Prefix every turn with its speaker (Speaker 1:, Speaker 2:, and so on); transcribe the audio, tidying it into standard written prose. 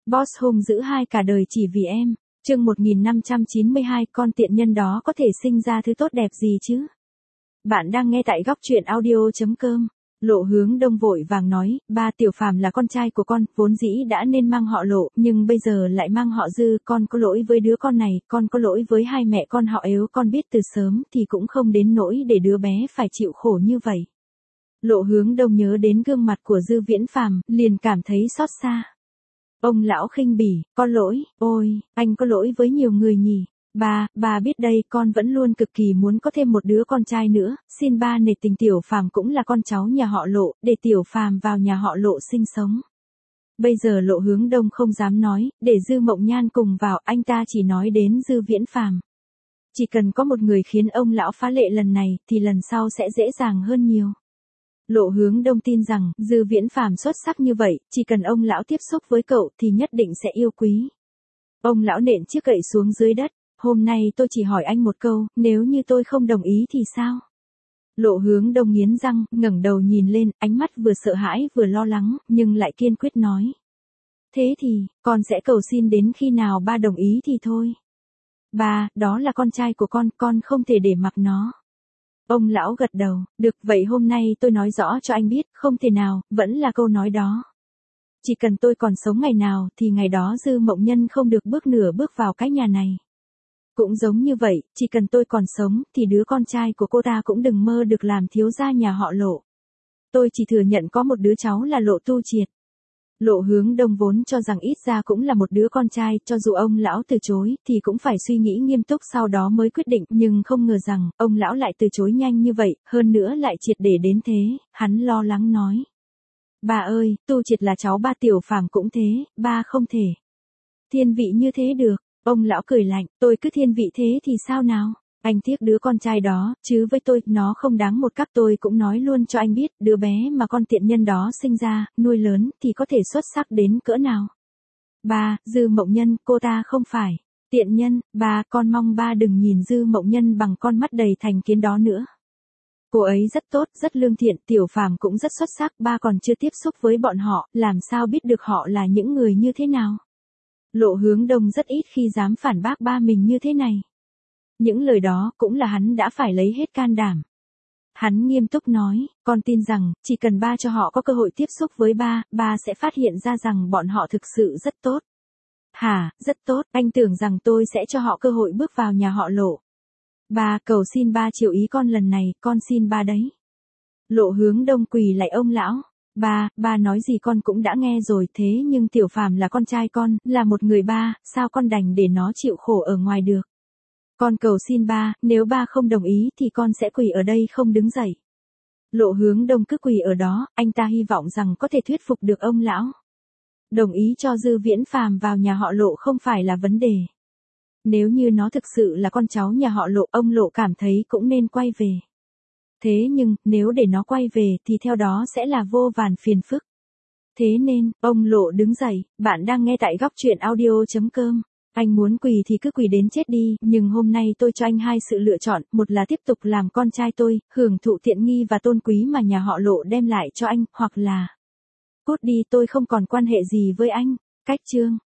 Speaker 1: Boss hung dữ hai cả đời chỉ vì em. Chương 1592, con tiện nhân đó có thể sinh ra thứ tốt đẹp gì chứ? Bạn đang nghe tại góc truyện audio.com. Lộ Hướng Đông vội vàng nói, ba Tiểu Phàm là con trai của con, vốn dĩ đã nên mang họ Lộ, nhưng bây giờ lại mang họ Dư, con có lỗi với đứa con này, con có lỗi với hai mẹ con họ Ếu, con biết từ sớm thì cũng không đến nỗi để đứa bé phải chịu khổ như vậy. Lộ Hướng Đông nhớ đến gương mặt của Dư Viễn Phàm, liền cảm thấy xót xa. Ông lão khinh bỉ, có lỗi, ôi, anh có lỗi với nhiều người nhỉ. Ba biết đây, con vẫn luôn cực kỳ muốn có thêm một đứa con trai nữa, xin ba nể tình Tiểu Phàm cũng là con cháu nhà họ Lộ, để Tiểu Phàm vào nhà họ Lộ sinh sống. Bây giờ Lộ Hướng Đông không dám nói, để Dư Mộng Nhan cùng vào, anh ta chỉ nói đến Dư Viễn Phàm. Chỉ cần có một người khiến ông lão phá lệ lần này, thì lần sau sẽ dễ dàng hơn nhiều. Lộ Hướng Đông tin rằng, Dư Viễn Phàm xuất sắc như vậy, chỉ cần ông lão tiếp xúc với cậu thì nhất định sẽ yêu quý. Ông lão nện chiếc gậy xuống dưới đất, hôm nay tôi chỉ hỏi anh một câu, nếu như tôi không đồng ý thì sao? Lộ Hướng Đông nghiến răng, ngẩng đầu nhìn lên, ánh mắt vừa sợ hãi vừa lo lắng, nhưng lại kiên quyết nói. Thế thì, con sẽ cầu xin đến khi nào ba đồng ý thì thôi. Ba, đó là con trai của con không thể để mặc nó. Ông lão gật đầu, được vậy hôm nay tôi nói rõ cho anh biết, không thể nào, vẫn là câu nói đó. Chỉ cần tôi còn sống ngày nào thì ngày đó Dư Mộng Nhân không được bước nửa bước vào cái nhà này. Cũng giống như vậy, chỉ cần tôi còn sống thì đứa con trai của cô ta cũng đừng mơ được làm thiếu gia nhà họ Lộ. Tôi chỉ thừa nhận có một đứa cháu là Lộ Tu Triệt. Lộ Hướng Đông vốn cho rằng ít ra cũng là một đứa con trai, cho dù ông lão từ chối, thì cũng phải suy nghĩ nghiêm túc sau đó mới quyết định, nhưng không ngờ rằng, ông lão lại từ chối nhanh như vậy, hơn nữa lại triệt để đến thế, hắn lo lắng nói. Ba ơi, Tu Triệt là cháu ba, Tiểu Phàm cũng thế, ba không thể. Thiên vị như thế được, ông lão cười lạnh, tôi cứ thiên vị thế thì sao nào? Anh tiếc đứa con trai đó, chứ với tôi, nó không đáng một cắc. Tôi cũng nói luôn cho anh biết, đứa bé mà con tiện nhân đó sinh ra, nuôi lớn, thì có thể xuất sắc đến cỡ nào. Ba, Dư Mộng Nhân, cô ta không phải tiện nhân, ba, con mong ba đừng nhìn Dư Mộng Nhân bằng con mắt đầy thành kiến đó nữa. Cô ấy rất tốt, rất lương thiện, Tiểu Phàm cũng rất xuất sắc, ba còn chưa tiếp xúc với bọn họ, làm sao biết được họ là những người như thế nào. Lộ Hướng Đông rất ít khi dám phản bác ba mình như thế này. Những lời đó cũng là hắn đã phải lấy hết can đảm. Hắn nghiêm túc nói, con tin rằng, chỉ cần ba cho họ có cơ hội tiếp xúc với ba sẽ phát hiện ra rằng bọn họ thực sự rất tốt. Hả, rất tốt, anh tưởng rằng tôi sẽ cho họ cơ hội bước vào nhà họ Lộ. Ba, cầu xin ba chiều ý con lần này, con xin ba đấy. Lộ Hướng Đông quỳ lại ông lão. Ba nói gì con cũng đã nghe rồi, thế nhưng Tiểu Phàm là con trai con, là một người ba, sao con đành để nó chịu khổ ở ngoài được. Con cầu xin ba, nếu ba không đồng ý thì con sẽ quỳ ở đây không đứng dậy. Lộ Hướng Đông cứ quỳ ở đó, anh ta hy vọng rằng có thể thuyết phục được ông lão. Đồng ý cho Dư Viễn Phàm vào nhà họ Lộ không phải là vấn đề. Nếu như nó thực sự là con cháu nhà họ Lộ, ông Lộ cảm thấy cũng nên quay về. Thế nhưng, nếu để nó quay về thì theo đó sẽ là vô vàn phiền phức. Thế nên, ông Lộ đứng dậy, bạn đang nghe tại góc truyện audio.com. Anh muốn quỳ thì cứ quỳ đến chết đi, nhưng hôm nay tôi cho anh hai sự lựa chọn, một là tiếp tục làm con trai tôi, hưởng thụ tiện nghi và tôn quý mà nhà họ Lộ đem lại cho anh, hoặc là cút đi, tôi không còn quan hệ gì với anh. Cách chương